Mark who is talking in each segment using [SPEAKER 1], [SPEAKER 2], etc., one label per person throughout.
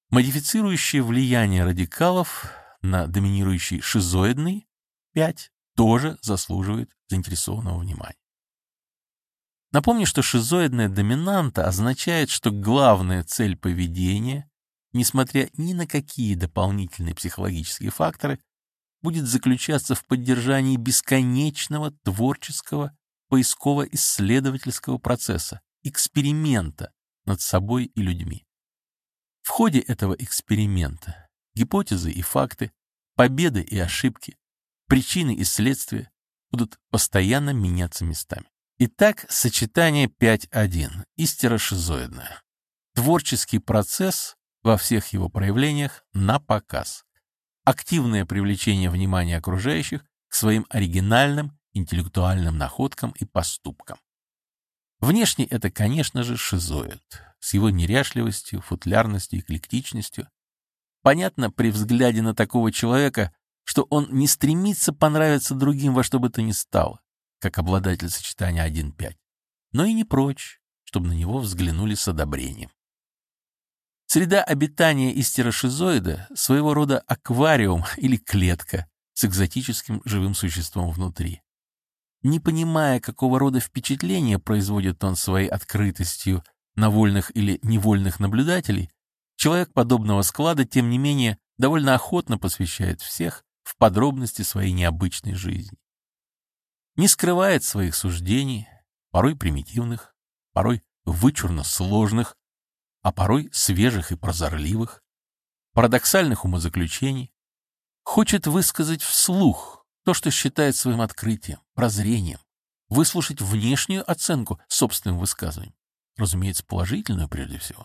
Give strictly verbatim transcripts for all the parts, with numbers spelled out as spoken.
[SPEAKER 1] Модифицирующее влияние радикалов на доминирующий шизоидный пять тоже заслуживает заинтересованного внимания. Напомню, что шизоидная доминанта означает, что главная цель поведения, несмотря ни на какие дополнительные психологические факторы, будет заключаться в поддержании бесконечного творческого поисково-исследовательского процесса, эксперимента над собой и людьми. В ходе этого эксперимента гипотезы и факты, победы и ошибки, причины и следствия будут постоянно меняться местами. Итак, сочетание пять один, истерошизоидное. Творческий процесс во всех его проявлениях на показ. Активное привлечение внимания окружающих к своим оригинальным интеллектуальным находкам и поступкам. Внешне это, конечно же, шизоид, с его неряшливостью, футлярностью, эклектичностью. Понятно при взгляде на такого человека, что он не стремится понравиться другим во что бы то ни стало, как обладатель сочетания один пять, но и не прочь, чтобы на него взглянули с одобрением. Среда обитания истерошизоида — своего рода аквариум или клетка с экзотическим живым существом внутри. Не понимая, какого рода впечатления производит он своей открытостью на вольных или невольных наблюдателей, человек подобного склада, тем не менее, довольно охотно посвящает всех в подробности своей необычной жизни. Не скрывает своих суждений, порой примитивных, порой вычурно сложных, а порой свежих и прозорливых, парадоксальных умозаключений, хочет высказать вслух то, что считает своим открытием, прозрением, выслушать внешнюю оценку собственным высказыванием, разумеется, положительную прежде всего.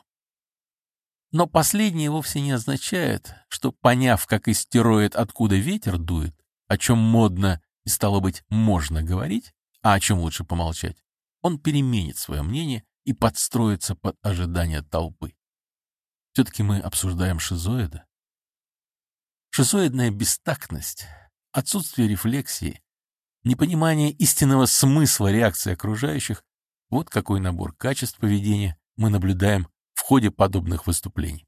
[SPEAKER 1] Но последнее вовсе не означает, что, поняв, как истероид, откуда ветер дует, о чем модно и, стало быть, можно говорить, а о чем лучше помолчать, он переменит свое мнение и подстроится под ожидания толпы. Все-таки мы обсуждаем шизоида. Шизоидная бестактность, отсутствие рефлексии, непонимание истинного смысла реакции окружающих — вот какой набор качеств поведения мы наблюдаем в ходе подобных выступлений.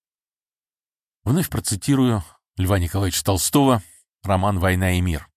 [SPEAKER 1] Вновь процитирую Льва Николаевича Толстого, роман «Война и мир».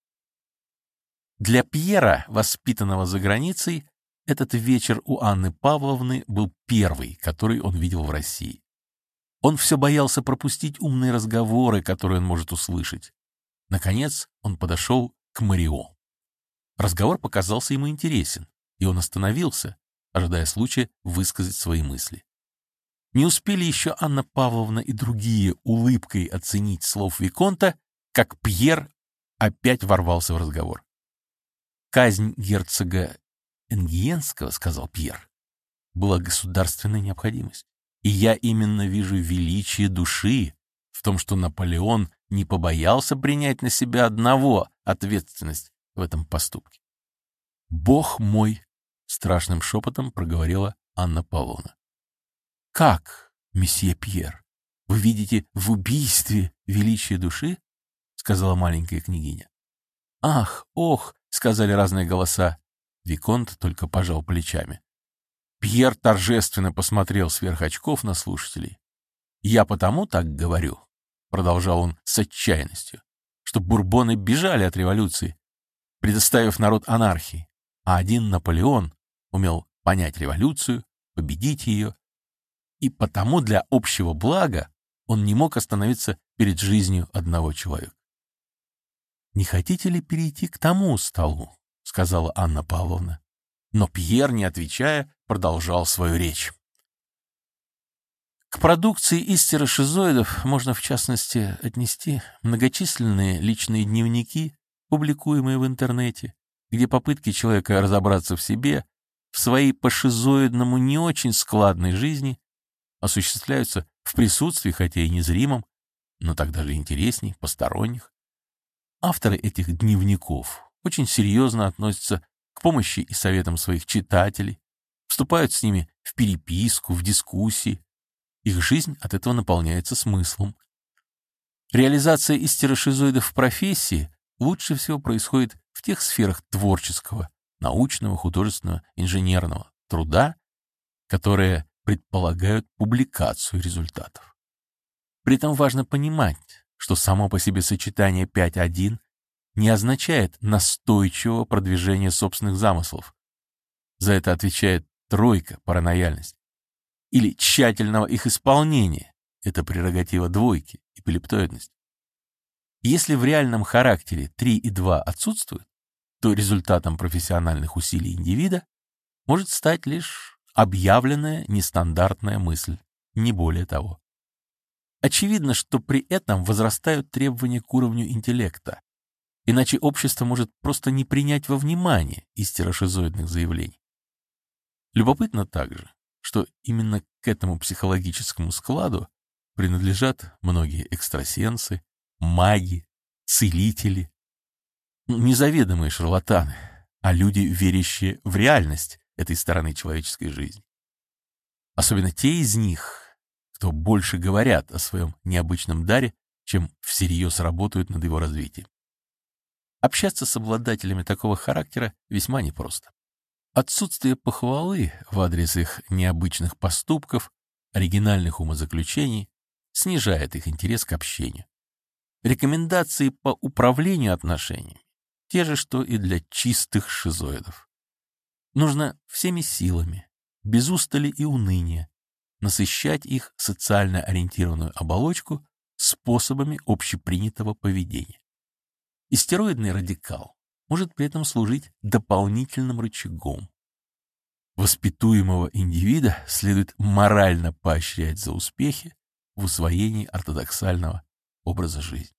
[SPEAKER 1] Для Пьера, воспитанного за границей, этот вечер у Анны Павловны был первый, который он видел в России. Он все боялся пропустить умные разговоры, которые он может услышать. Наконец он подошел к Марио. Разговор показался ему интересен, и он остановился, ожидая случая высказать свои мысли. Не успели еще Анна Павловна и другие улыбкой оценить слов виконта, как Пьер опять ворвался в разговор. «Казнь герцога Энгиенского, — сказал Пьер, — была государственной необходимость. И я именно вижу величие души в том, что Наполеон не побоялся принять на себя одного ответственность в этом поступке. «Бог мой!» — страшным шепотом проговорила Анна Павловна. «Как, месье Пьер, вы видите в убийстве величие души?» — сказала маленькая княгиня. «Ах, ох!» — сказали разные голоса. Виконт только пожал плечами. Пьер торжественно посмотрел сверх очков на слушателей. «Я потому так говорю», — продолжал он с отчаянностью, «что бурбоны бежали от революции, предоставив народ анархии, а один Наполеон умел понять революцию, победить ее, и потому для общего блага он не мог остановиться перед жизнью одного человека». «Не хотите ли перейти к тому столу?» — сказала Анна Павловна. Но Пьер, не отвечая, продолжал свою речь. К продукции истерошизоидов можно, в частности, отнести многочисленные личные дневники, публикуемые в интернете, где попытки человека разобраться в себе, в своей по-шизоидному не очень складной жизни осуществляются в присутствии, хотя и незримом, но так даже интересней, посторонних. Авторы этих дневников очень серьезно относятся к помощи и советам своих читателей, вступают с ними в переписку, в дискуссии. Их жизнь от этого наполняется смыслом. Реализация истерошизоидов в профессии лучше всего происходит в тех сферах творческого, научного, художественного, инженерного труда, которые предполагают публикацию результатов. При этом важно понимать, что само по себе сочетание пять один не означает настойчивого продвижения собственных замыслов. За это отвечает тройка, паранояльность. Или тщательного их исполнения. Это прерогатива двойки, эпилептоидность. Если в реальном характере три и два отсутствуют, то результатом профессиональных усилий индивида может стать лишь объявленная нестандартная мысль, не более того. Очевидно, что при этом возрастают требования к уровню интеллекта, иначе общество может просто не принять во внимание истерошизоидных заявлений. Любопытно также, что именно к этому психологическому складу принадлежат многие экстрасенсы, маги, целители, незаведомые шарлатаны, а люди, верящие в реальность этой стороны человеческой жизни. Особенно те из них, кто больше говорят о своем необычном даре, чем всерьез работают над его развитием. Общаться с обладателями такого характера весьма непросто. Отсутствие похвалы в адрес их необычных поступков, оригинальных умозаключений снижает их интерес к общению. Рекомендации по управлению отношениями те же, что и для чистых шизоидов. Нужно всеми силами, без устали и уныния, насыщать их социально ориентированную оболочку способами общепринятого поведения. Истероидный радикал может при этом служить дополнительным рычагом. Воспитуемого индивида следует морально поощрять за успехи в усвоении ортодоксального образа жизни.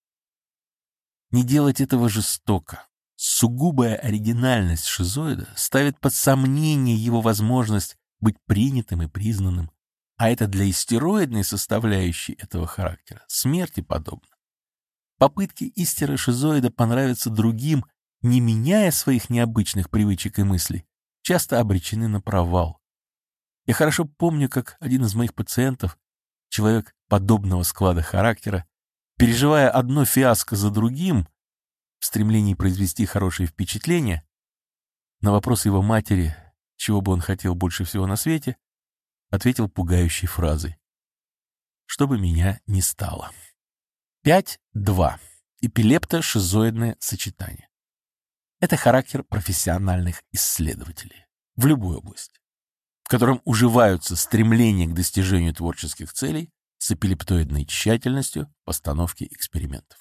[SPEAKER 1] Не делать этого жестоко. Сугубая оригинальность шизоида ставит под сомнение его возможность быть принятым и признанным, а это для истероидной составляющей этого характера смерти подобно. Попытки истерошизоида понравиться другим, не меняя своих необычных привычек и мыслей, часто обречены на провал. Я хорошо помню, как один из моих пациентов, человек подобного склада характера, переживая одно фиаско за другим, в стремлении произвести хорошее впечатление, на вопрос его матери, чего бы он хотел больше всего на свете, ответил пугающей фразой: «Чтобы меня не стало». пять два. Эпилепто-шизоидное сочетание. Это характер профессиональных исследователей в любой области, в котором уживаются стремления к достижению творческих целей с эпилептоидной тщательностью постановки экспериментов.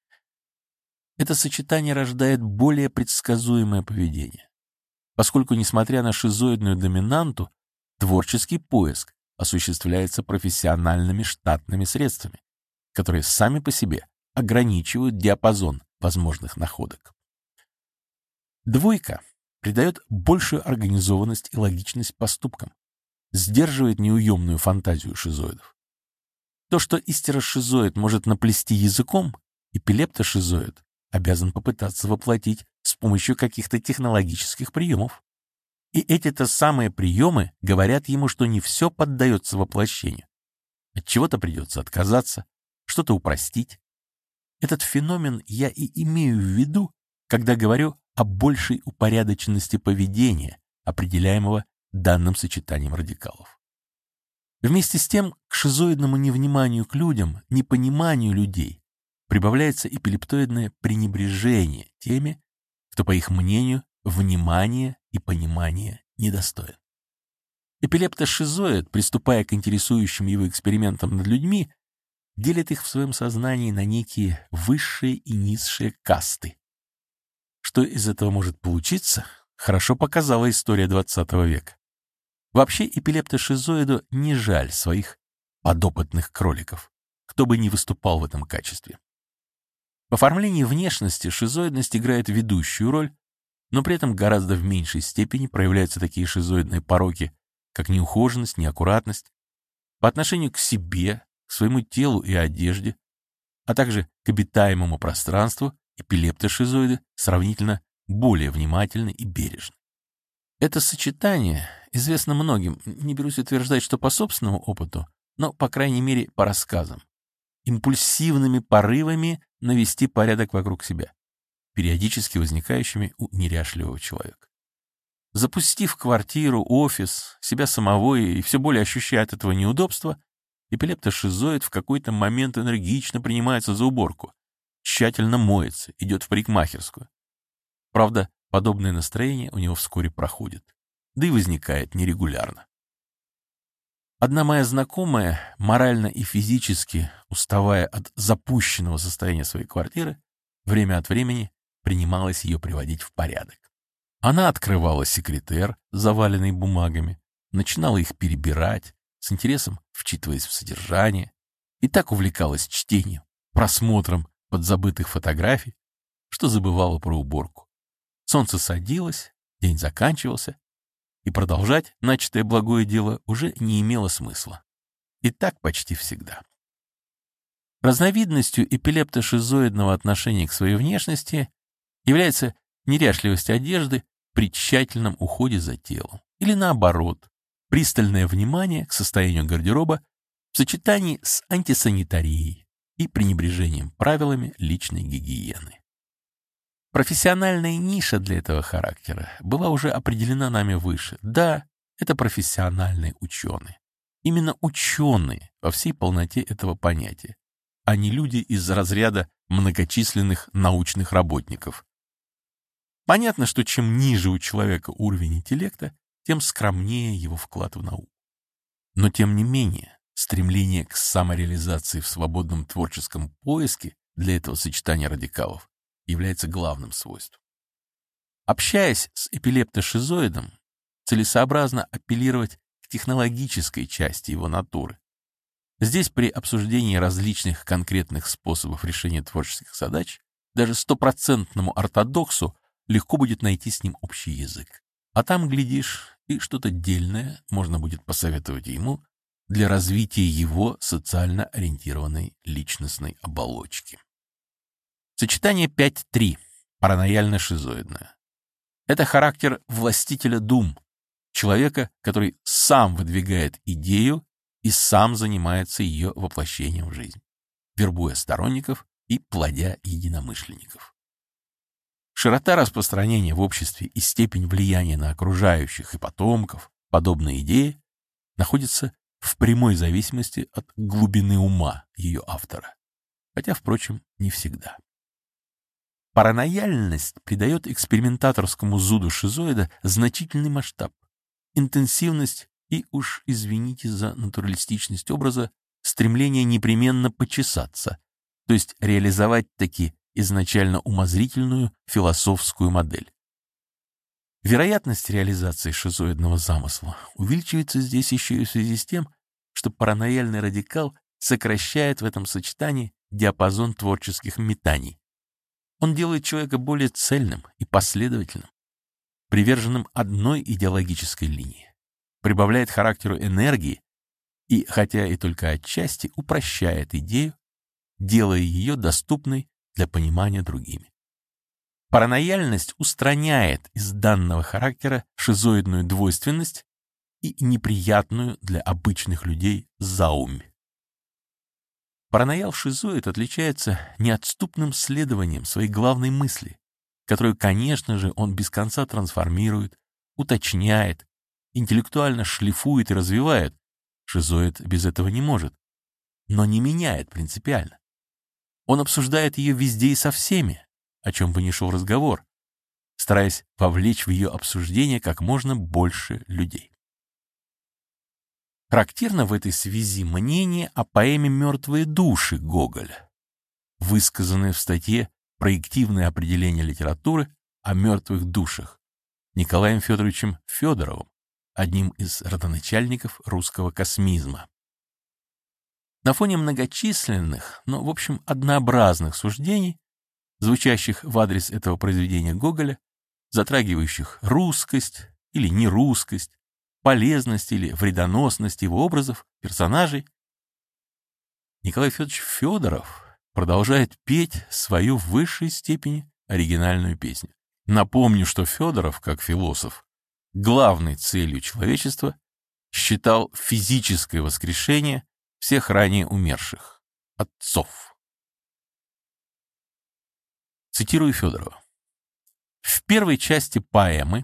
[SPEAKER 1] Это сочетание рождает более предсказуемое поведение, поскольку, несмотря на шизоидную доминанту, творческий поиск осуществляется профессиональными штатными средствами, которые сами по себе ограничивают диапазон возможных находок. Двойка придает большую организованность и логичность поступкам, сдерживает неуемную фантазию шизоидов. То, что истерошизоид может наплести языком, эпилептошизоид обязан попытаться воплотить с помощью каких-то технологических приемов. И эти-то самые приемы говорят ему, что не все поддается воплощению. От чего-то придется отказаться, что-то упростить. Этот феномен я и имею в виду, когда говорю о большей упорядоченности поведения, определяемого данным сочетанием радикалов. Вместе с тем, к шизоидному невниманию к людям, непониманию людей прибавляется эпилептоидное пренебрежение теми, кто, по их мнению, внимания и понимания недостоин. Эпилептошизоид, приступая к интересующим его экспериментам над людьми, делит их в своем сознании на некие высшие и низшие касты. Что из этого может получиться, хорошо показала история двадцатого века. Вообще эпилептошизоиду не жаль своих подопытных кроликов, кто бы ни выступал в этом качестве. В оформлении внешности шизоидность играет ведущую роль, но при этом гораздо в меньшей степени проявляются такие шизоидные пороки, как неухоженность, неаккуратность, по отношению к себе, к своему телу и одежде, а также к обитаемому пространству. Эпилептошизоиды сравнительно более внимательны и бережны. Это сочетание известно многим, не берусь утверждать, что по собственному опыту, но, по крайней мере, по рассказам, импульсивными порывами навести порядок вокруг себя, периодически возникающими у неряшливого человека. Запустив квартиру, офис, себя самого и все более ощущая от этого неудобства, эпилептошизоид в какой-то момент энергично принимается за уборку, тщательно моется, идет в парикмахерскую. Правда, подобное настроение у него вскоре проходит, да и возникает нерегулярно. Одна моя знакомая, морально и физически уставая от запущенного состояния своей квартиры, время от времени принималась ее приводить в порядок. Она открывала секретер, заваленный бумагами, начинала их перебирать, с интересом вчитываясь в содержание, и так увлекалась чтением, просмотром подзабытых фотографий, что забывала про уборку. Солнце садилось, день заканчивался, и продолжать начатое благое дело уже не имело смысла. И так почти всегда. Разновидностью эпилептошизоидного отношения к своей внешности является неряшливость одежды при тщательном уходе за телом. Или наоборот, пристальное внимание к состоянию гардероба в сочетании с антисанитарией и пренебрежением правилами личной гигиены. Профессиональная ниша для этого характера была уже определена нами выше. Да, это профессиональные ученые. Именно ученые во всей полноте этого понятия, а не люди из разряда многочисленных научных работников. Понятно, что чем ниже у человека уровень интеллекта, тем скромнее его вклад в науку. Но тем не менее, стремление к самореализации в свободном творческом поиске для этого сочетания радикалов является главным свойством. Общаясь с эпилептошизоидом, целесообразно апеллировать к технологической части его натуры. Здесь при обсуждении различных конкретных способов решения творческих задач даже стопроцентному ортодоксу легко будет найти с ним общий язык. А там, глядишь, и что-то дельное можно будет посоветовать ему для развития его социально ориентированной личностной оболочки. Сочетание пять три, паранояльно-шизоидное. Это характер властителя дум, человека, который сам выдвигает идею и сам занимается ее воплощением в жизнь, вербуя сторонников и плодя единомышленников. Широта распространения в обществе и степень влияния на окружающих и потомков подобной идеи находится в прямой зависимости от глубины ума ее автора, хотя, впрочем, не всегда. Паранояльность придает экспериментаторскому зуду шизоида значительный масштаб, интенсивность и, уж извините за натуралистичность образа, стремление непременно почесаться, то есть реализовать таки изначально умозрительную философскую модель. Вероятность реализации шизоидного замысла увеличивается здесь еще и в связи с тем, что паранояльный радикал сокращает в этом сочетании диапазон творческих метаний. Он делает человека более цельным и последовательным, приверженным одной идеологической линии, прибавляет характеру энергии и, хотя и только отчасти, упрощает идею, делая ее доступной для понимания другими. Паранояльность устраняет из данного характера шизоидную двойственность и неприятную для обычных людей заумь. Параноял-шизоид отличается неотступным следованием своей главной мысли, которую, конечно же, он без конца трансформирует, уточняет, интеллектуально шлифует и развивает. Шизоид без этого не может, но не меняет принципиально. Он обсуждает ее везде и со всеми, о чем бы ни шел разговор, стараясь вовлечь в ее обсуждение как можно больше людей. Характерно в этой связи мнение о поэме «Мертвые души» Гоголя, высказанное в статье «Проективное определение литературы о мертвых душах» Николаем Федоровичем Федоровым, одним из родоначальников русского космизма. На фоне многочисленных, но, в общем, однообразных суждений, звучащих в адрес этого произведения Гоголя, затрагивающих русскость или нерусскость, полезность или вредоносность его образов, персонажей, Николай Федорович Федоров продолжает петь свою в высшей степени оригинальную песню. Напомню, что Федоров, как философ, главной целью человечества считал физическое воскрешение всех ранее умерших отцов. Цитирую Федорова. В первой части поэмы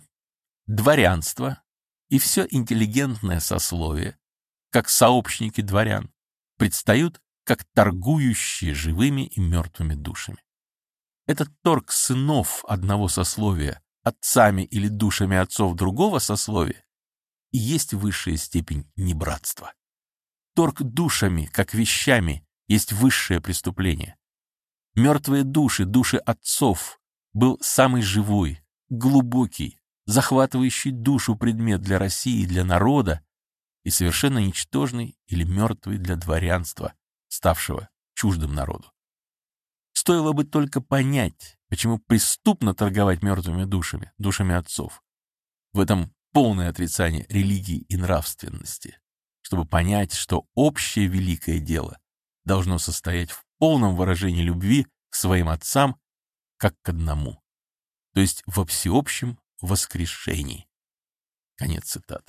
[SPEAKER 1] дворянство и все интеллигентное сословие, как сообщники дворян, предстают как торгующие живыми и мертвыми душами. Этот торг сынов одного сословия отцами или душами отцов другого сословия и есть высшая степень небратства. Торг душами, как вещами, есть высшее преступление. Мертвые души, души отцов, был самый живой, глубокий, захватывающий душу предмет для России и для народа и совершенно ничтожный или мертвый для дворянства, ставшего чуждым народу. Стоило бы только понять, почему преступно торговать мертвыми душами, душами отцов. В этом полное отрицание религии и нравственности, чтобы понять, что общее великое дело должно состоять в полном выражении любви к своим отцам как к одному, то есть во всеобщем воскрешении. Конец цитаты.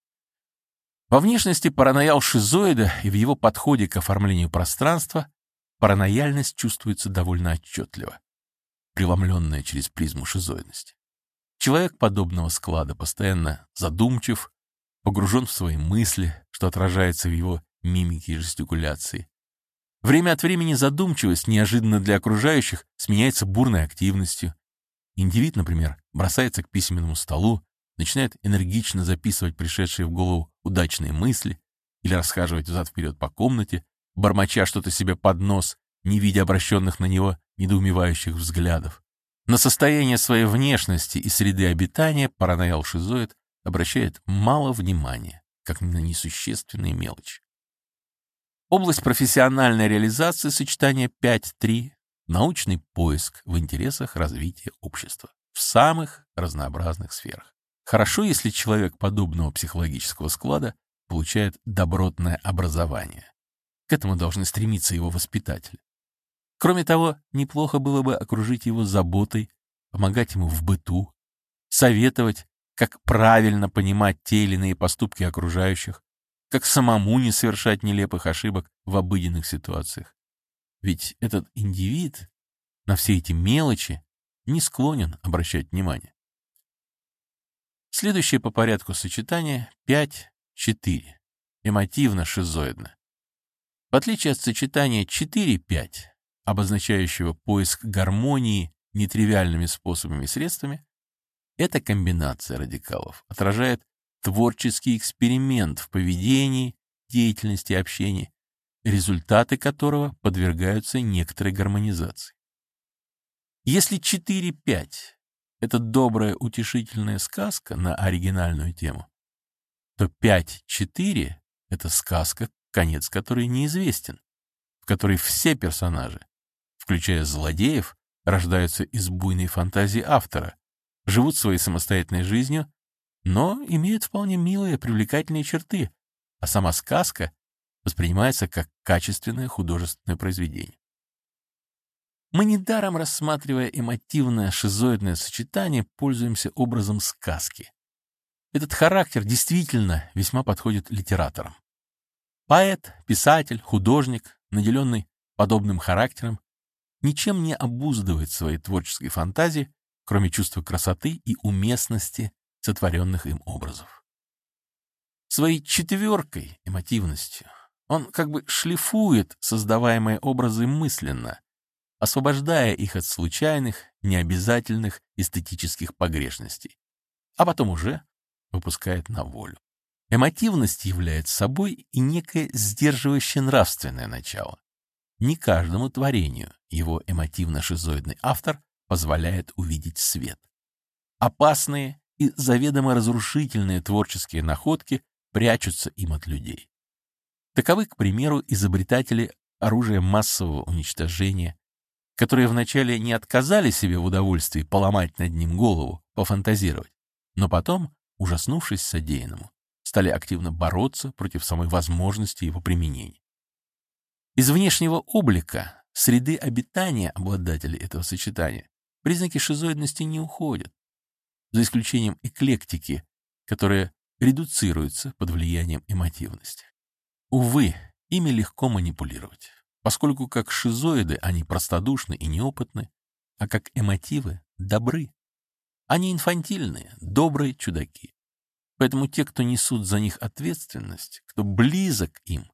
[SPEAKER 1] Во внешности параноял-шизоида и в его подходе к оформлению пространства паранояльность чувствуется довольно отчетливо, преломленная через призму шизоидности. Человек подобного склада постоянно задумчив, погружен в свои мысли, что отражается в его мимике и жестикуляции. Время от времени задумчивость, неожиданно для окружающих, сменяется бурной активностью. Индивид, например, бросается к письменному столу, начинает энергично записывать пришедшие в голову удачные мысли или расхаживать взад-вперед по комнате, бормоча что-то себе под нос, не видя обращенных на него недоумевающих взглядов. На состояние своей внешности и среды обитания параноял-шизоид обращает мало внимания, как на несущественные мелочи. Область профессиональной реализации сочетания пять три — научный поиск в интересах развития общества в самых разнообразных сферах. Хорошо, если человек подобного психологического склада получает добротное образование. К этому должны стремиться его воспитатели. Кроме того, неплохо было бы окружить его заботой, помогать ему в быту, советовать, как правильно понимать те или иные поступки окружающих, как самому не совершать нелепых ошибок в обыденных ситуациях. Ведь этот индивид на все эти мелочи не склонен обращать внимание. Следующее по порядку сочетание пять четыре, эмотивно-шизоидно. В отличие от сочетания четыре пять, обозначающего поиск гармонии нетривиальными способами и средствами, эта комбинация радикалов отражает творческий эксперимент в поведении, деятельности и общении, результаты которого подвергаются некоторой гармонизации. Если четыре пять — это добрая утешительная сказка на оригинальную тему, то пять четыре — это сказка, конец которой неизвестен, в которой все персонажи, включая злодеев, рождаются из буйной фантазии автора, живут своей самостоятельной жизнью, но имеют вполне милые, привлекательные черты, а сама сказка воспринимается как качественное художественное произведение. Мы недаром, рассматривая эмотивное шизоидное сочетание, пользуемся образом сказки. Этот характер действительно весьма подходит литераторам. Поэт, писатель, художник, наделенный подобным характером, ничем не обуздывает своей творческой фантазии, кроме чувства красоты и уместности сотворенных им образов. Своей четверкой, эмотивностью, он как бы шлифует создаваемые образы мысленно, освобождая их от случайных, необязательных эстетических погрешностей, а потом уже выпускает на волю. Эмотивность является собой и некое сдерживающее нравственное начало. Не каждому творению его эмотивно-шизоидный автор позволяет увидеть свет. Опасные и заведомо разрушительные творческие находки прячутся им от людей. Таковы, к примеру, изобретатели оружия массового уничтожения, которые вначале не отказали себе в удовольствии поломать над ним голову, пофантазировать, но потом, ужаснувшись содеянному, стали активно бороться против самой возможности его применения. Из внешнего облика, среды обитания обладателей этого сочетания признаки шизоидности не уходят, за исключением эклектики, которая редуцируется под влиянием эмотивности. Увы, ими легко манипулировать, поскольку как шизоиды они простодушны и неопытны, а как эмотивы добры. Они инфантильные, добрые чудаки. Поэтому те, кто несут за них ответственность, кто близок им,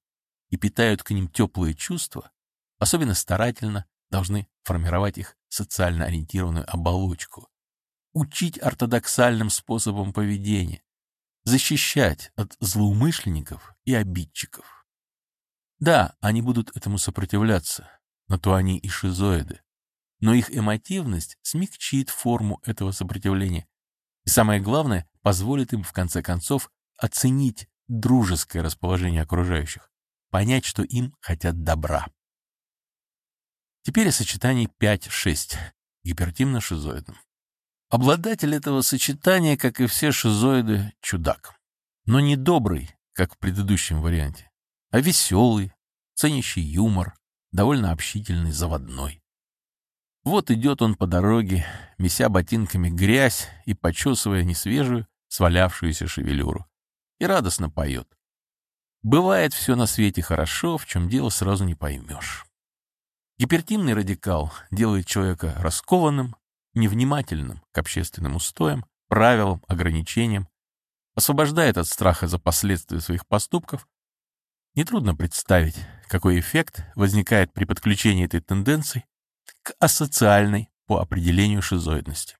[SPEAKER 1] и питают к ним теплые чувства, особенно старательно должны формировать их социально ориентированную оболочку, учить ортодоксальным способам поведения, защищать от злоумышленников и обидчиков. Да, они будут этому сопротивляться, на то они и шизоиды, но их эмотивность смягчит форму этого сопротивления и, самое главное, позволит им в конце концов оценить дружеское расположение окружающих, понять, что им хотят добра. Теперь о сочетании пять шесть, гипертимно-шизоидном. Обладатель этого сочетания, как и все шизоиды, чудак. Но не добрый, как в предыдущем варианте, а веселый, ценящий юмор, довольно общительный, заводной. Вот идет он по дороге, меся ботинками грязь и почесывая несвежую, свалявшуюся шевелюру, и радостно поет. Бывает все на свете хорошо, в чем дело сразу не поймешь. Гипертимный радикал делает человека раскованным, невнимательным к общественным устоям, правилам, ограничениям, освобождает от страха за последствия своих поступков. Нетрудно представить, какой эффект возникает при подключении этой тенденции к асоциальной по определению шизоидности.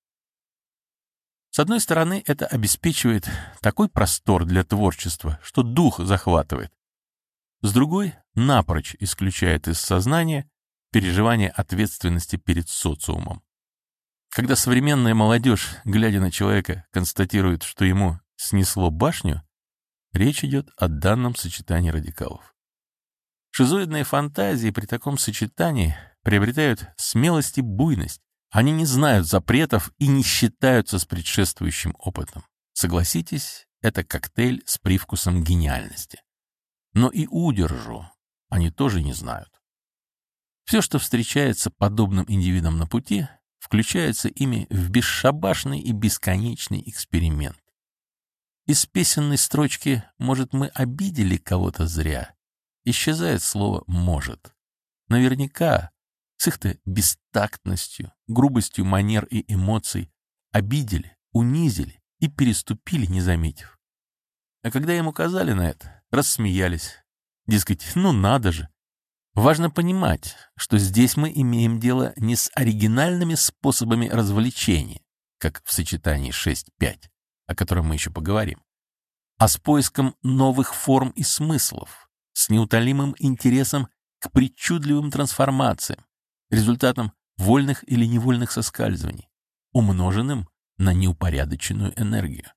[SPEAKER 1] С одной стороны, это обеспечивает такой простор для творчества, что дух захватывает. С другой, напрочь исключает из сознания переживание ответственности перед социумом. Когда современная молодежь, глядя на человека, констатирует, что ему снесло башню, речь идет о данном сочетании радикалов. Шизоидные фантазии при таком сочетании приобретают смелость и буйность. Они не знают запретов и не считаются с предшествующим опытом. Согласитесь, это коктейль с привкусом гениальности. Но и удержу они тоже не знают. Все, что встречается подобным индивидам на пути, включается ими в бесшабашный и бесконечный эксперимент. Из песенной строчки «может, мы обидели кого-то зря» исчезает слово «может». Наверняка с их-то бестактностью, грубостью манер и эмоций обидели, унизили и переступили, не заметив. А когда им указали на это, рассмеялись. Дескать, ну надо же. Важно понимать, что здесь мы имеем дело не с оригинальными способами развлечения, как в сочетании шесть пять, о котором мы еще поговорим, а с поиском новых форм и смыслов, с неутолимым интересом к причудливым трансформациям, результатом вольных или невольных соскальзываний, умноженным на неупорядоченную энергию.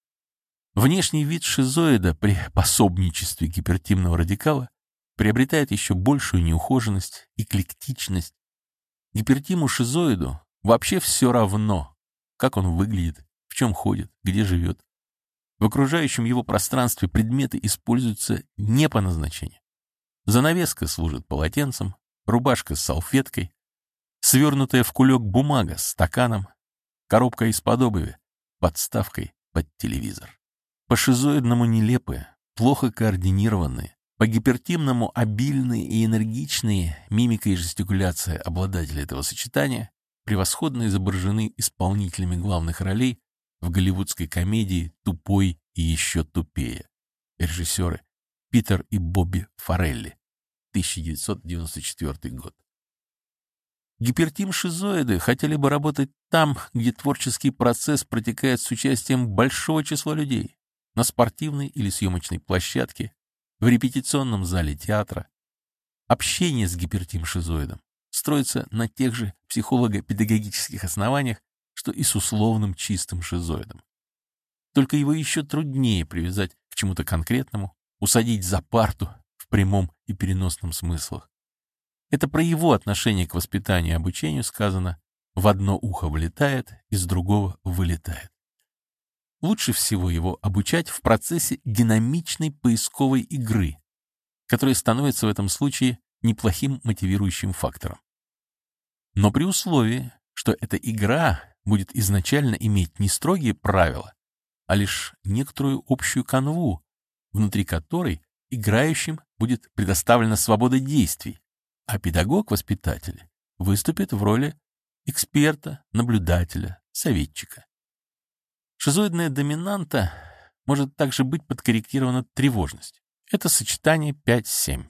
[SPEAKER 1] Внешний вид шизоида при пособничестве гипертимного радикала приобретает еще большую неухоженность, эклектичность. Гипертиму-шизоиду вообще все равно, как он выглядит, в чем ходит, где живет. В окружающем его пространстве предметы используются не по назначению. Занавеска служит полотенцем, рубашка с салфеткой, свернутая в кулек бумага с стаканом, коробка из-под обуви, подставкой под телевизор. По-шизоидному нелепые, плохо координированные, по-гипертимному обильные и энергичные мимика и жестикуляция обладателей этого сочетания превосходно изображены исполнителями главных ролей в голливудской комедии «Тупой и еще тупее». Режиссеры Питер и Бобби Фаррелли, тысяча девятьсот девяносто четвёртый год. Гипертим-шизоиды хотели бы работать там, где творческий процесс протекает с участием большого числа людей, на спортивной или съемочной площадке, в репетиционном зале театра. Общение с гипертим-шизоидом строится на тех же психолого-педагогических основаниях, что и с условным чистым шизоидом. Только его еще труднее привязать к чему-то конкретному, усадить за парту в прямом и переносном смыслах. Это про его отношение к воспитанию и обучению сказано: в одно ухо влетает, из другого вылетает. Лучше всего его обучать в процессе динамичной поисковой игры, которая становится в этом случае неплохим мотивирующим фактором. Но при условии, что эта игра будет изначально иметь не строгие правила, а лишь некоторую общую канву, внутри которой играющим будет предоставлена свобода действий, а педагог-воспитатель выступит в роли эксперта, наблюдателя, советчика. Шизоидная доминанта может также быть подкорректирована тревожностью. Это сочетание пять семь.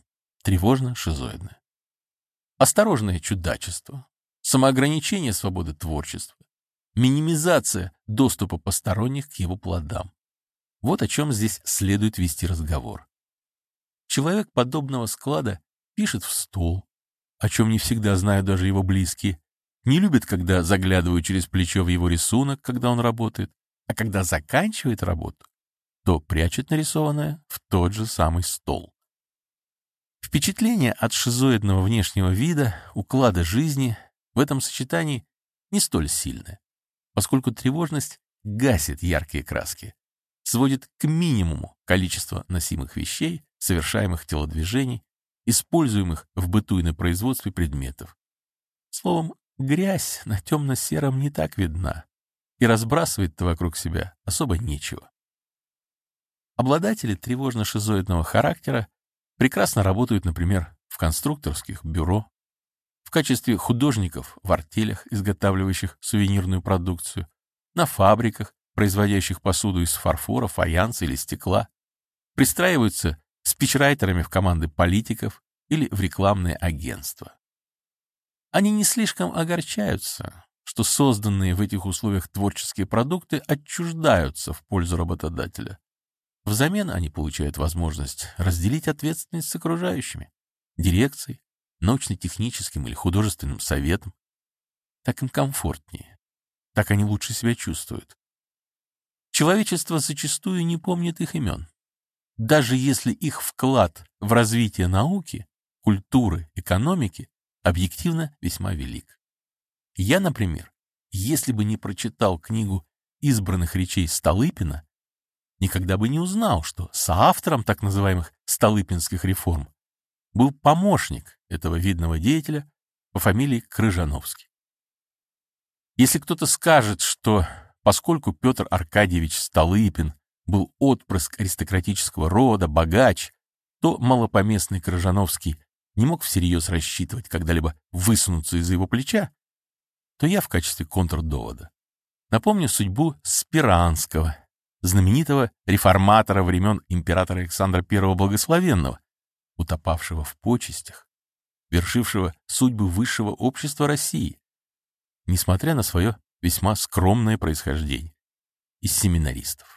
[SPEAKER 1] тревожно-шизоидное. Осторожное чудачество, самоограничение свободы творчества, минимизация доступа посторонних к его плодам. Вот о чем здесь следует вести разговор. Человек подобного склада пишет в стол, о чем не всегда знают даже его близкие, не любит, когда заглядывают через плечо в его рисунок, когда он работает, а когда заканчивает работу, то прячет нарисованное в тот же самый стол. Впечатление от шизоидного внешнего вида, уклада жизни в этом сочетании не столь сильное, поскольку тревожность гасит яркие краски, сводит к минимуму количество носимых вещей, совершаемых телодвижений, используемых в быту и на производстве предметов. Словом, грязь на темно-сером не так видна, и разбрасывать-то вокруг себя особо нечего. Обладатели тревожно-шизоидного характера прекрасно работают, например, в конструкторских бюро, в качестве художников в артелях, изготавливающих сувенирную продукцию, на фабриках, производящих посуду из фарфора, фаянса или стекла, пристраиваются спичрайтерами в команды политиков или в рекламные агентства. Они не слишком огорчаются, что созданные в этих условиях творческие продукты отчуждаются в пользу работодателя. Взамен они получают возможность разделить ответственность с окружающими, дирекцией, научно-техническим или художественным советом. Так им комфортнее, так они лучше себя чувствуют. Человечество зачастую не помнит их имен, даже если их вклад в развитие науки, культуры, экономики объективно весьма велик. Я, например, если бы не прочитал книгу избранных речей Столыпина, никогда бы не узнал, что соавтором так называемых столыпинских реформ был помощник этого видного деятеля по фамилии Крыжановский. Если кто-то скажет, что поскольку Петр Аркадьевич Столыпин был отпрыск аристократического рода, богач, то малопоместный Крыжановский не мог всерьез рассчитывать когда-либо высунуться из-за его плеча, то я в качестве контрдовода напомню судьбу Спиранского, знаменитого реформатора времен императора Александра Первого Благословенного, утопавшего в почестях, вершившего судьбы высшего общества России, несмотря на свое весьма скромное происхождение, из семинаристов.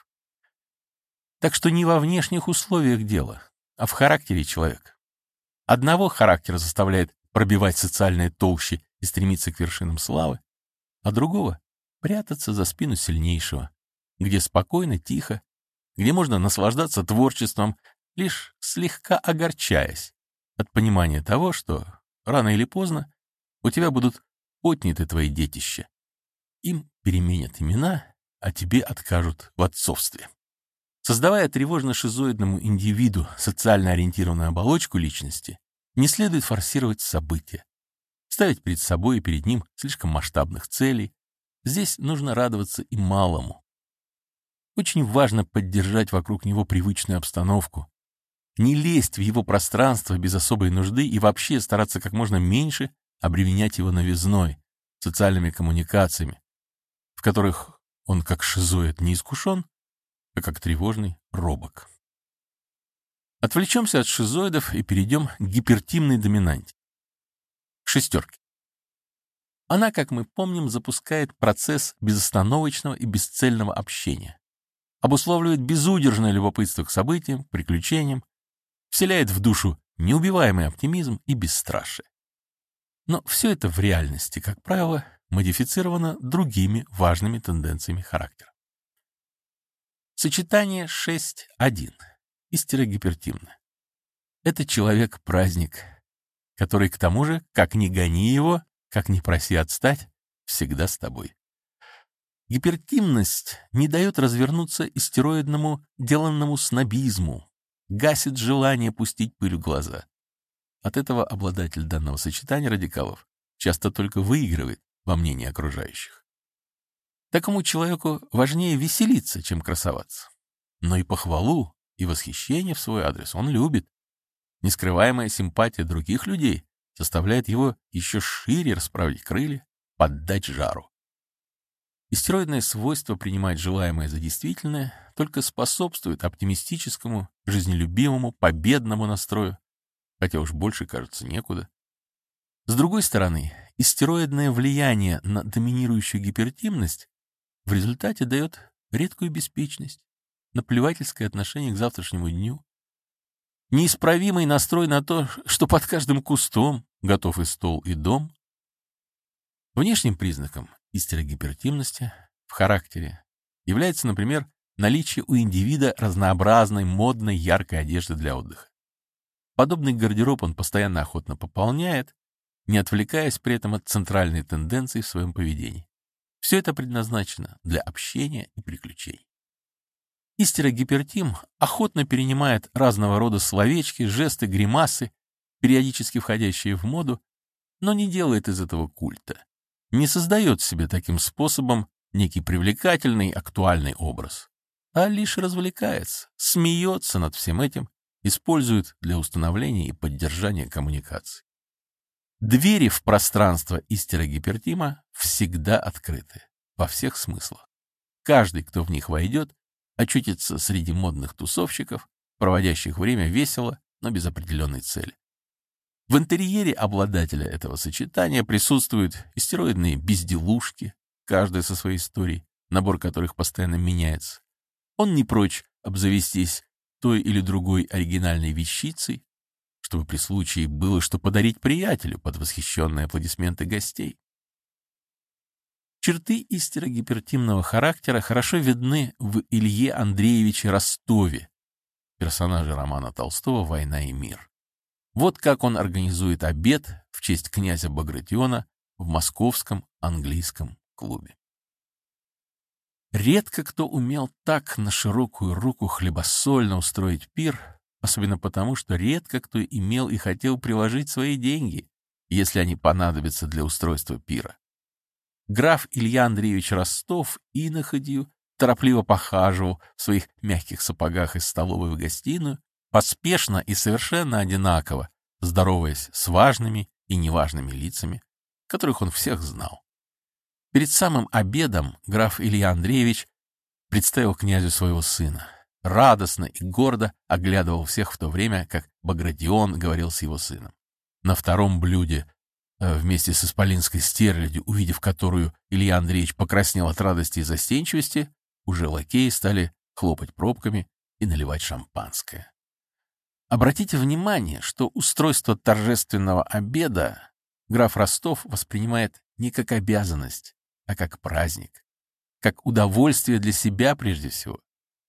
[SPEAKER 1] Так что не во внешних условиях дело, а в характере человека. Одного характер заставляет пробивать социальные толщи и стремиться к вершинам славы, а другого — прятаться за спину сильнейшего, где спокойно, тихо, где можно наслаждаться творчеством, лишь слегка огорчаясь от понимания того, что рано или поздно у тебя будут отняты твои детища. Им переменят имена, а тебе откажут в отцовстве. Создавая тревожно-шизоидному индивиду социально ориентированную оболочку личности, не следует форсировать события, ставить перед собой и перед ним слишком масштабных целей. Здесь нужно радоваться и малому. Очень важно поддержать вокруг него привычную обстановку, не лезть в его пространство без особой нужды и вообще стараться как можно меньше обременять его новизной, социальными коммуникациями, в которых он как шизоид не искушен, а как тревожный робок. Отвлечемся от шизоидов и перейдем к гипертимной доминанте. К шестерке. Она, как мы помним, запускает процесс безостановочного и бесцельного общения, обусловливает безудержное любопытство к событиям, приключениям, вселяет в душу неубиваемый оптимизм и бесстрашие. Но все это в реальности, как правило, модифицировано другими важными тенденциями характера. Сочетание шесть один. Истерогипертимное. Это человек-праздник, который, к тому же, как ни гони его, как ни проси отстать, всегда с тобой. Гипертимность не дает развернуться истероидному деланному снобизму, гасит желание пустить пыль в глаза. От этого обладатель данного сочетания радикалов часто только выигрывает во мнении окружающих. Такому человеку важнее веселиться, чем красоваться. Но и похвалу, и восхищение в свой адрес он любит. Нескрываемая симпатия других людей заставляет его еще шире расправить крылья, поддать жару. Истероидное свойство принимать желаемое за действительное только способствует оптимистическому, жизнелюбивому, победному настрою, хотя уж больше, кажется, некуда. С другой стороны, истероидное влияние на доминирующую гипертимность в результате дает редкую беспечность, наплевательское отношение к завтрашнему дню, неисправимый настрой на то, что под каждым кустом готов и стол, и дом. Внешним признаком истерогипертимности в характере является, например, наличие у индивида разнообразной, модной, яркой одежды для отдыха. Подобный гардероб он постоянно охотно пополняет, не отвлекаясь при этом от центральной тенденции в своем поведении. Все это предназначено для общения и приключений. Истерогипертим охотно перенимает разного рода словечки, жесты, гримасы, периодически входящие в моду, но не делает из этого культа, не создает себе таким способом некий привлекательный, актуальный образ, а лишь развлекается, смеется над всем этим, использует для установления и поддержания коммуникации. Двери в пространство истерогипертима всегда открыты, во всех смыслах. Каждый, кто в них войдет, очутится среди модных тусовщиков, проводящих время весело, но без определенной цели. В интерьере обладателя этого сочетания присутствуют истероидные безделушки, каждая со своей историей, набор которых постоянно меняется. Он не прочь обзавестись той или другой оригинальной вещицей, чтобы при случае было что подарить приятелю под восхищенные аплодисменты гостей. Черты истерогипертимного характера хорошо видны в Илье Андреевиче Ростове, персонаже романа Толстого «Война и мир». Вот как он организует обед в честь князя Багратиона в московском английском клубе. Редко кто умел так на широкую руку хлебосольно устроить пир, особенно потому, что редко кто имел и хотел приложить свои деньги, если они понадобятся для устройства пира. Граф Илья Андреевич Ростов иноходью торопливо похаживал в своих мягких сапогах из столовой в гостиную, поспешно и совершенно одинаково, здороваясь с важными и неважными лицами, которых он всех знал. Перед самым обедом граф Илья Андреевич представил князю своего сына, радостно и гордо оглядывал всех в то время, как Багратион говорил с его сыном. На втором блюде, вместе с исполинской стерлядью, увидев которую Илья Андреевич покраснел от радости и застенчивости, уже лакеи стали хлопать пробками и наливать шампанское. Обратите внимание, что устройство торжественного обеда граф Ростов воспринимает не как обязанность, а как праздник, как удовольствие для себя прежде всего.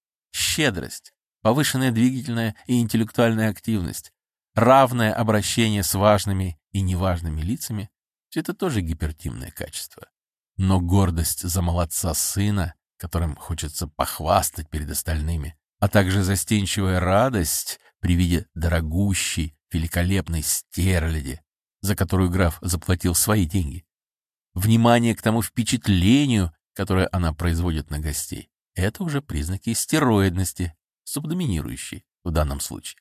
[SPEAKER 1] Щедрость, повышенная двигательная и интеллектуальная активность, равное обращение с важными и неважными лицами — все это тоже гипертимное качество. Но гордость за молодца сына, которым хочется похвастать перед остальными, а также застенчивая радость при виде дорогущей, великолепной стерляди, за которую граф заплатил свои деньги, внимание к тому впечатлению, которое она производит на гостей, это уже признаки стероидности, субдоминирующей в данном случае.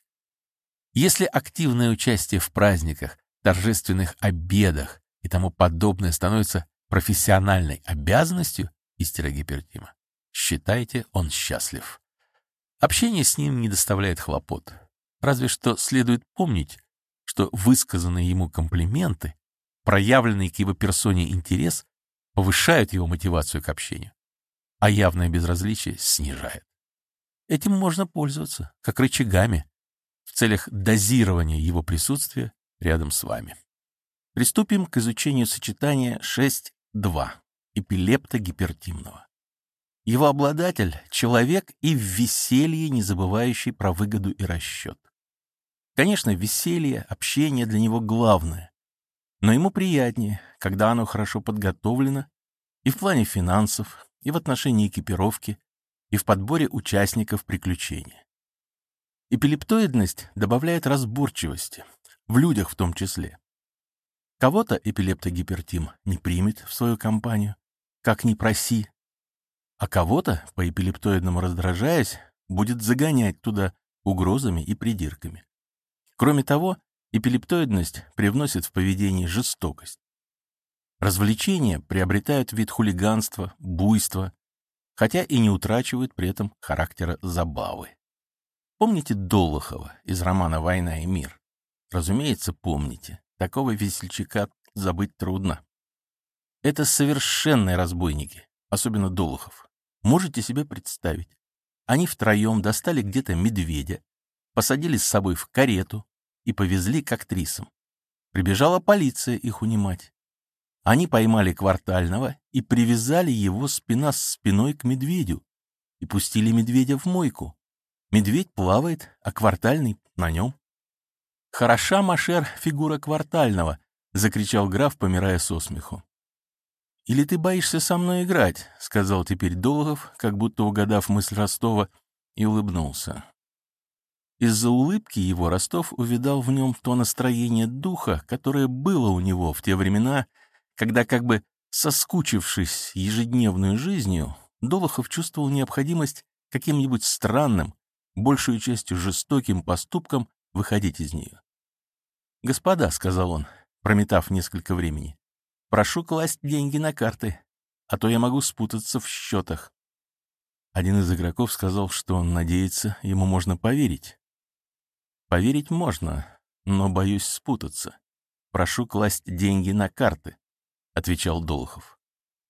[SPEAKER 1] Если активное участие в праздниках, торжественных обедах и тому подобное становится профессиональной обязанностью истерогипертима, считайте, он счастлив. Общение с ним не доставляет хлопот. Разве что следует помнить, что высказанные ему комплименты, проявленный к его персоне интерес, повышают его мотивацию к общению, а явное безразличие снижает. Этим можно пользоваться, как рычагами, в целях дозирования его присутствия рядом с вами. Приступим к изучению сочетания шесть два эпилептогипертимного. Его обладатель — человек и в веселье, не забывающий про выгоду и расчет. Конечно, веселье, общение для него главное, но ему приятнее, когда оно хорошо подготовлено и в плане финансов, и в отношении экипировки, и в подборе участников приключения. Эпилептоидность добавляет разборчивости, в людях в том числе. Кого-то эпилептогипертим не примет в свою компанию, как ни проси, а кого-то, по эпилептоидному раздражаясь, будет загонять туда угрозами и придирками. Кроме того, эпилептоидность привносит в поведение жестокость. Развлечения приобретают вид хулиганства, буйства, хотя и не утрачивают при этом характера забавы. Помните Долохова из романа «Война и мир»? Разумеется, помните, такого весельчака забыть трудно. Это совершенные разбойники, особенно Долохов. Можете себе представить? Они втроем достали где-то медведя, посадили с собой в карету и повезли к актрисам. Прибежала полиция их унимать. Они поймали Квартального и привязали его спина с спиной к медведю и пустили медведя в мойку. Медведь плавает, а Квартальный на нем. «Хороша, Машер, фигура Квартального!» — закричал граф, помирая со смеху. «Или ты боишься со мной играть?» — сказал теперь Долохов, как будто угадав мысль Ростова, и улыбнулся. Из-за улыбки его Ростов увидал в нем то настроение духа, которое было у него в те времена, когда, как бы соскучившись ежедневной жизнью, Долохов чувствовал необходимость каким-нибудь странным, большую частью жестоким поступком выходить из нее. «Господа», — сказал он, прометав несколько времени, — «прошу класть деньги на карты, а то я могу спутаться в счетах». Один из игроков сказал, что он надеется, ему можно поверить. «Поверить можно, но боюсь спутаться. Прошу класть деньги на карты», — отвечал Долохов.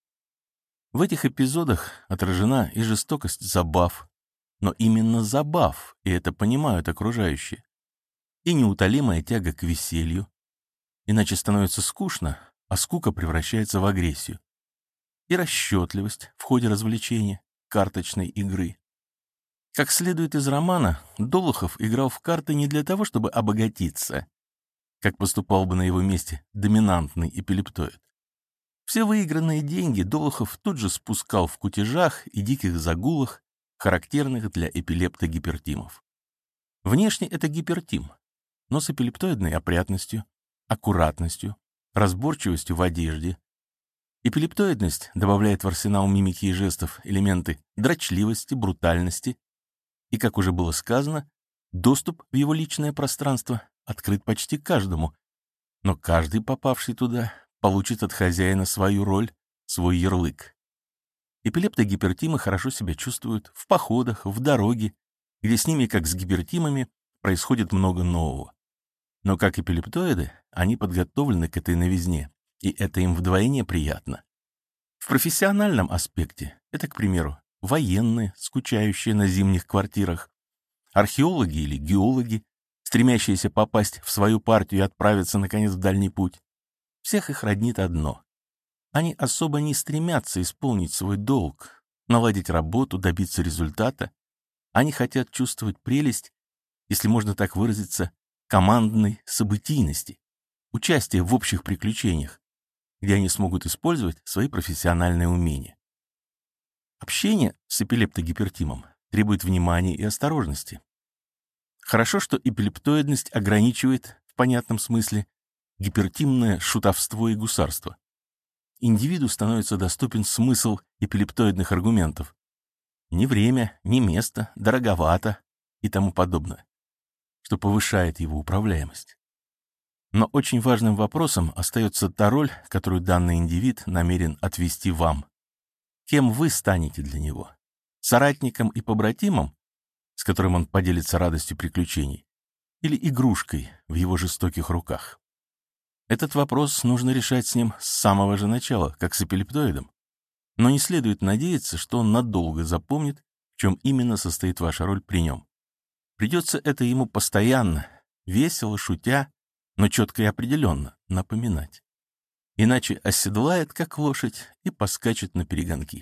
[SPEAKER 1] В этих эпизодах отражена и жестокость забав, но именно забав, и это понимают окружающие, и неутолимая тяга к веселью, иначе становится скучно, а скука превращается в агрессию, и расчетливость в ходе развлечения, карточной игры. Как следует из романа, Долохов играл в карты не для того, чтобы обогатиться, как поступал бы на его месте доминантный эпилептоид. Все выигранные деньги Долохов тут же спускал в кутежах и диких загулах, характерных для эпилептогипертимов. Внешне это гипертим, но с эпилептоидной опрятностью, аккуратностью, разборчивостью в одежде. Эпилептоидность добавляет в арсенал мимики и жестов элементы дрочливости, брутальности, и, как уже было сказано, доступ в его личное пространство открыт почти каждому, но каждый, попавший туда, получит от хозяина свою роль, свой ярлык. Эпилептогипертимы хорошо себя чувствуют в походах, в дороге, где с ними, как с гипертимами, происходит много нового. Но как эпилептоиды, они подготовлены к этой новизне, и это им вдвойне приятно. В профессиональном аспекте это, к примеру, военные, скучающие на зимних квартирах, археологи или геологи, стремящиеся попасть в свою партию и отправиться, наконец, в дальний путь. Всех их роднит одно. Они особо не стремятся исполнить свой долг, наладить работу, добиться результата. Они хотят чувствовать прелесть, если можно так выразиться, командной событийности, участия в общих приключениях, где они смогут использовать свои профессиональные умения. Общение с эпилептогипертимом требует внимания и осторожности. Хорошо, что эпилептоидность ограничивает, в понятном смысле, гипертимное шутовство и гусарство. Индивиду становится доступен смысл эпилептоидных аргументов. Ни время, ни место, дороговато и тому подобное, что повышает его управляемость. Но очень важным вопросом остается та роль, которую данный индивид намерен отвести вам. Кем вы станете для него? Соратником и побратимом, с которым он поделится радостью приключений, или игрушкой в его жестоких руках? Этот вопрос нужно решать с ним с самого же начала, как с эпилептоидом. Но не следует надеяться, что он надолго запомнит, в чем именно состоит ваша роль при нем. Придется это ему постоянно, весело, шутя, но четко и определенно напоминать. Иначе оседлает, как лошадь, и поскачет на перегонки.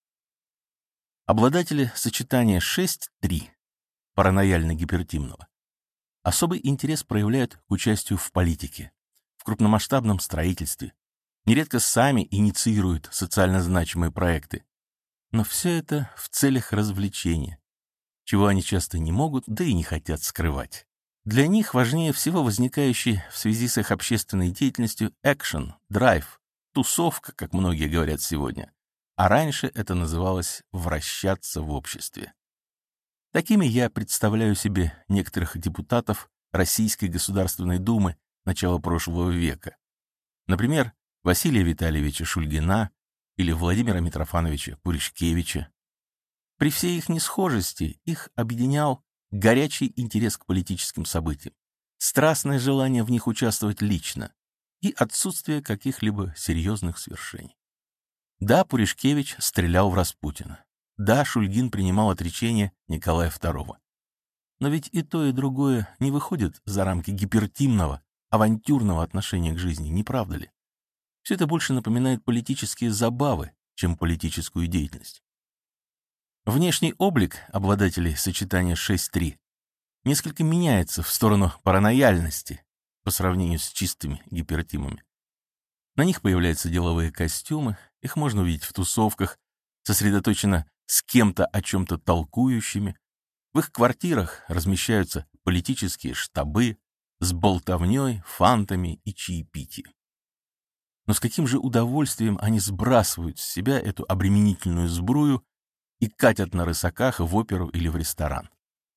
[SPEAKER 1] Обладатели сочетания шесть три, паранояльно-гипертимного, особый интерес проявляют к участию в политике, в крупномасштабном строительстве, нередко сами инициируют социально значимые проекты. Но все это в целях развлечения, чего они часто не могут, да и не хотят скрывать. Для них важнее всего возникающий в связи с их общественной деятельностью экшен, драйв, тусовка, как многие говорят сегодня, а раньше это называлось «вращаться в обществе». Такими я представляю себе некоторых депутатов Российской Государственной Думы начала прошлого века. Например, Василия Витальевича Шульгина или Владимира Митрофановича Пуришкевича. При всей их несхожести их объединял горячий интерес к политическим событиям, страстное желание в них участвовать лично и отсутствие каких-либо серьезных свершений. Да, Пуришкевич стрелял в Распутина. Да, Шульгин принимал отречение Николая второго. Но ведь и то, и другое не выходит за рамки гипертимного, авантюрного отношения к жизни, не правда ли? Все это больше напоминает политические забавы, чем политическую деятельность. Внешний облик обладателей сочетания шесть три несколько меняется в сторону паранояльности по сравнению с чистыми гипертимами. На них появляются деловые костюмы, их можно увидеть в тусовках, сосредоточенно с кем-то о чем-то толкующими. В их квартирах размещаются политические штабы с болтовней, фантами и чаепитием. Но с каким же удовольствием они сбрасывают с себя эту обременительную сбрую и катят на рысаках в оперу или в ресторан.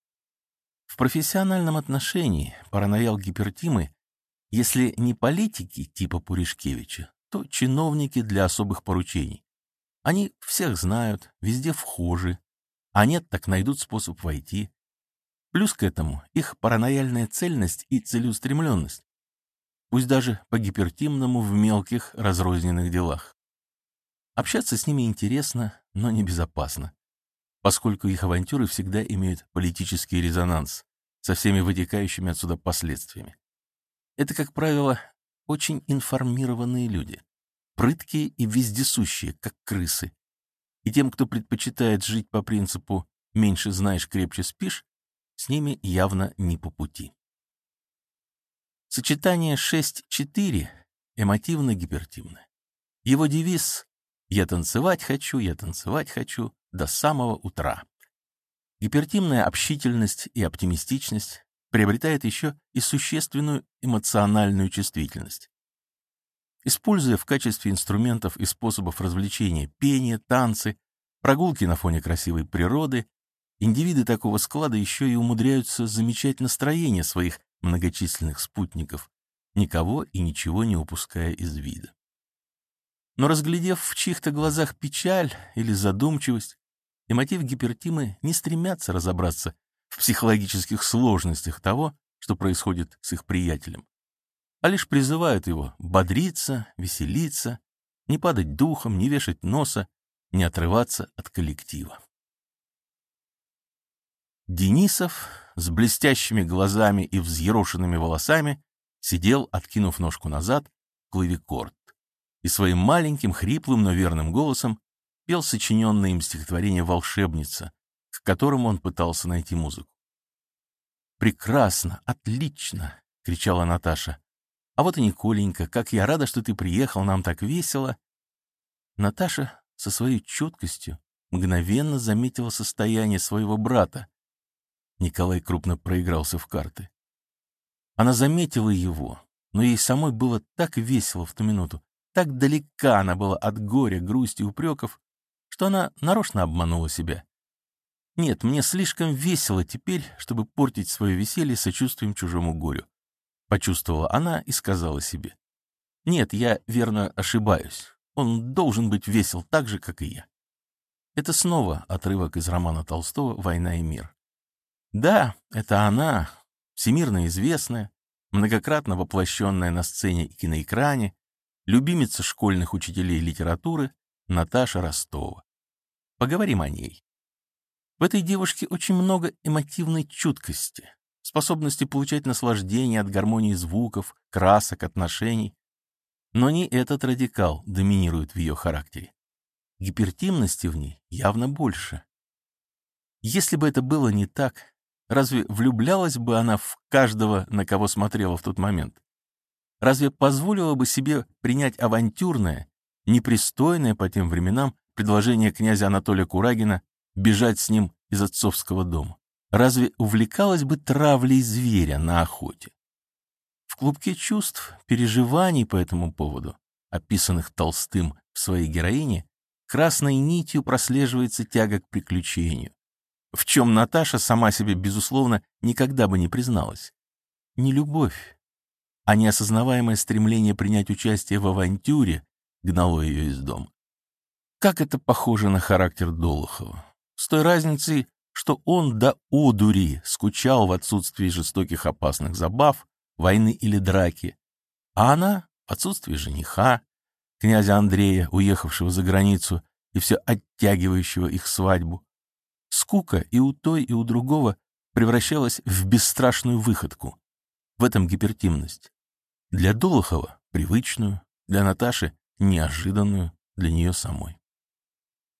[SPEAKER 1] В профессиональном отношении параноял-гипертимы, если не политики типа Пуришкевича, то чиновники для особых поручений. Они всех знают, везде вхожи, а нет, так найдут способ войти. Плюс к этому их паранояльная цельность и целеустремленность, пусть даже по-гипертимному в мелких разрозненных делах. Общаться с ними интересно, но небезопасно, поскольку их авантюры всегда имеют политический резонанс со всеми вытекающими отсюда последствиями. Это, как правило, очень информированные люди, прыткие и вездесущие, как крысы. И тем, кто предпочитает жить по принципу «меньше знаешь, крепче спишь», с ними явно не по пути. Сочетание шесть четыре эмотивно-гипертимное. Его девиз «Я танцевать хочу, я танцевать хочу до самого утра». Гипертимная общительность и оптимистичность приобретает еще и существенную эмоциональную чувствительность. Используя в качестве инструментов и способов развлечения пение, танцы, прогулки на фоне красивой природы, индивиды такого склада еще и умудряются замечать настроение своих многочисленных спутников, никого и ничего не упуская из вида. Но разглядев в чьих-то глазах печаль или задумчивость, эмотив гипертимы не стремятся разобраться в психологических сложностях того, что происходит с их приятелем, а лишь призывают его бодриться, веселиться, не падать духом, не вешать носа, не отрываться от коллектива. Денисов с блестящими глазами и взъерошенными волосами сидел, откинув ножку назад, клавикорд, и своим маленьким, хриплым, но верным голосом пел сочиненное им стихотворение «Волшебница», к которому он пытался найти музыку. «Прекрасно, отлично!» — кричала Наташа. «А вот и Николенька, как я рада, что ты приехал, нам так весело!» Наташа со своей чуткостью мгновенно заметила состояние своего брата. Николай крупно проигрался в карты. Она заметила его, но ей самой было так весело в ту минуту, так далека она была от горя, грусти, упреков, что она нарочно обманула себя. Нет, мне слишком весело теперь, чтобы портить свое веселье сочувствием чужому горю. Почувствовала она и сказала себе. Нет, я верно ошибаюсь. Он должен быть весел так же, как и я. Это снова отрывок из романа Толстого «Война и мир». Да, это она, всемирно известная, многократно воплощенная на сцене и киноэкране, любимица школьных учителей литературы Наташа Ростова. Поговорим о ней. В этой девушке очень много эмотивной чуткости, способности получать наслаждение от гармонии звуков, красок, отношений. Но не этот радикал доминирует в ее характере. Гипертимности в ней явно больше. Если бы это было не так, разве влюблялась бы она в каждого, на кого смотрела в тот момент? Разве позволила бы себе принять авантюрное, непристойное по тем временам предложение князя Анатолия Курагина бежать с ним из отцовского дома? Разве увлекалась бы травлей зверя на охоте? В клубке чувств, переживаний по этому поводу, описанных Толстым в своей героине, красной нитью прослеживается тяга к приключению, в чем Наташа сама себе, безусловно, никогда бы не призналась. Не любовь, а неосознаваемое стремление принять участие в авантюре гнало ее из дома. Как это похоже на характер Долохова. С той разницей, что он до одури скучал в отсутствии жестоких опасных забав, войны или драки. А она — отсутствие жениха, князя Андрея, уехавшего за границу и все оттягивающего их свадьбу. Скука и у той, и у другого превращалась в бесстрашную выходку. В этом гипертимность. Для Долохова — привычную, для Наташи — неожиданную для нее самой.